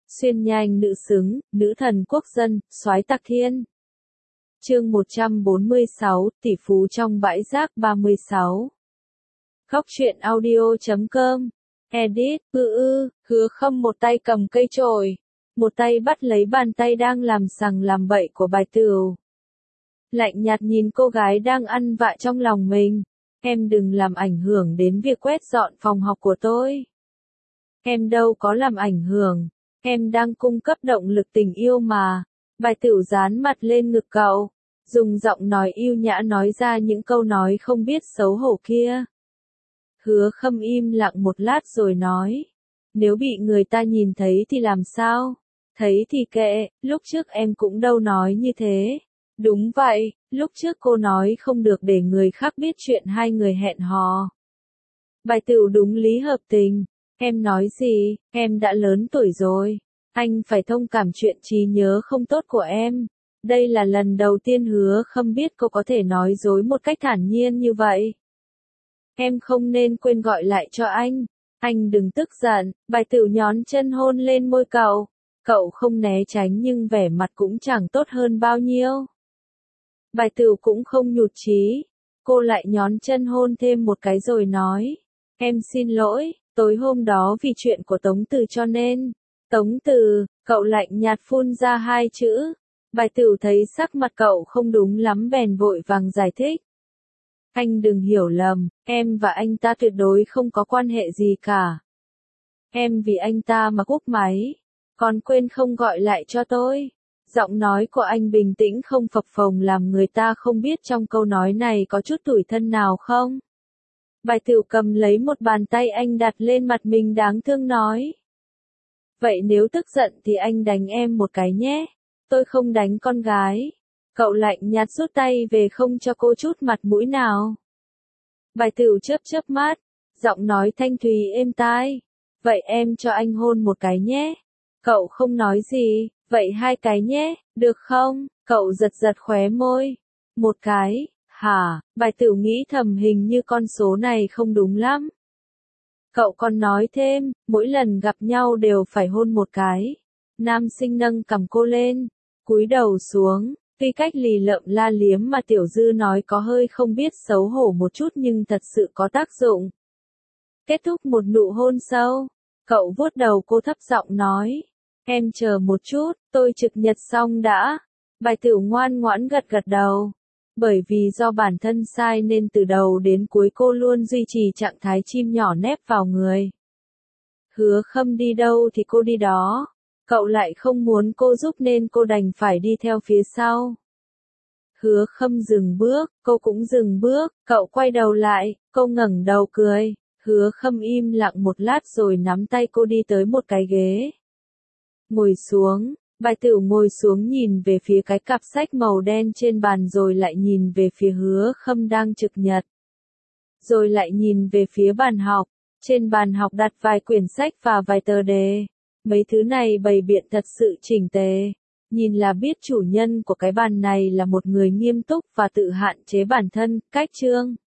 Xuyên nhanh nữ xứng, nữ thần quốc dân, soái tạc thiên. Chương 146, tỷ phú trong bãi rác 36. Góc truyện audio.com. Edit, Hứa Khâm một tay cầm cây chổi, một tay bắt lấy bàn tay đang làm sằng làm bậy của Bài Tửu. Lạnh nhạt nhìn cô gái đang ăn vạ trong lòng mình. Em đừng làm ảnh hưởng đến việc quét dọn phòng học của tôi. Em đâu có làm ảnh hưởng. Em đang cung cấp động lực tình yêu mà. Bài Tửu dán mặt lên ngực cậu, dùng giọng nói yêu nhã nói ra những câu nói không biết xấu hổ kia. Hứa Khâm im lặng một lát rồi nói. Nếu bị người ta nhìn thấy thì làm sao? Thấy thì kệ, lúc trước em cũng đâu nói như thế. Đúng vậy, lúc trước cô nói không được để người khác biết chuyện hai người hẹn hò. Bài Tửu đúng lý hợp tình. Em nói gì, em đã lớn tuổi rồi. Anh phải thông cảm chuyện trí nhớ không tốt của em. Đây là lần đầu tiên Hứa Khâm biết cô có thể nói dối một cách thản nhiên như vậy. Em không nên quên gọi lại cho anh. Anh đừng tức giận. Bài Tửu nhón chân hôn lên môi cậu. Cậu không né tránh nhưng vẻ mặt cũng chẳng tốt hơn bao nhiêu. Bài Tửu cũng không nhụt chí. Cô lại nhón chân hôn thêm một cái rồi nói. Em xin lỗi, tối hôm đó vì chuyện của Tống Từ cho nên. Tống Từ, cậu lạnh nhạt phun ra hai chữ. Bài Tửu thấy sắc mặt cậu không đúng lắm bèn vội vàng giải thích. Anh đừng hiểu lầm, em và anh ta tuyệt đối không có quan hệ gì cả. Em vì anh ta mà cúp máy, còn quên không gọi lại cho tôi. Giọng nói của anh bình tĩnh không phập phồng làm người ta không biết trong câu nói này có chút tủi thân nào không. Bài Tửu cầm lấy một bàn tay anh đặt lên mặt mình đáng thương nói. Vậy nếu tức giận thì anh đánh em một cái nhé. Tôi không đánh con gái. Cậu lạnh nhạt rút tay về không cho cô chút mặt mũi nào. Bài Tửu chớp chớp mắt, giọng nói thanh thùy êm tai. Vậy em cho anh hôn một cái nhé. Cậu không nói gì, vậy hai cái nhé, được không? Cậu giật giật khóe môi. Một cái, hả? Bài Tửu nghĩ thầm hình như con số này không đúng lắm. Cậu còn nói thêm, mỗi lần gặp nhau đều phải hôn một cái. Nam sinh nâng cằm cô lên, cúi đầu xuống. Tuy cách lì lợm la liếm mà Tiểu Dư nói có hơi không biết xấu hổ một chút nhưng thật sự có tác dụng. Kết thúc một nụ hôn sâu, cậu vuốt đầu cô thấp giọng nói. Em chờ một chút, tôi trực nhật xong đã. Bài Tửu ngoan ngoãn gật gật đầu. Bởi vì do bản thân sai nên từ đầu đến cuối cô luôn duy trì trạng thái chim nhỏ nép vào người. Hứa Khâm đi đâu thì cô đi đó. Cậu lại không muốn cô giúp nên cô đành phải đi theo phía sau. Hứa Khâm dừng bước, cô cũng dừng bước, cậu quay đầu lại, cô ngẩng đầu cười. Hứa Khâm im lặng một lát rồi nắm tay cô đi tới một cái ghế. Ngồi xuống, Bài Tửu ngồi xuống nhìn về phía cái cặp sách màu đen trên bàn rồi lại nhìn về phía Hứa Khâm đang trực nhật. Rồi lại nhìn về phía bàn học, trên bàn học đặt vài quyển sách và vài tờ đề. Mấy thứ này bày biện thật sự chỉnh tề. Nhìn là biết chủ nhân của cái bàn này là một người nghiêm túc và tự hạn chế bản thân. Cách chương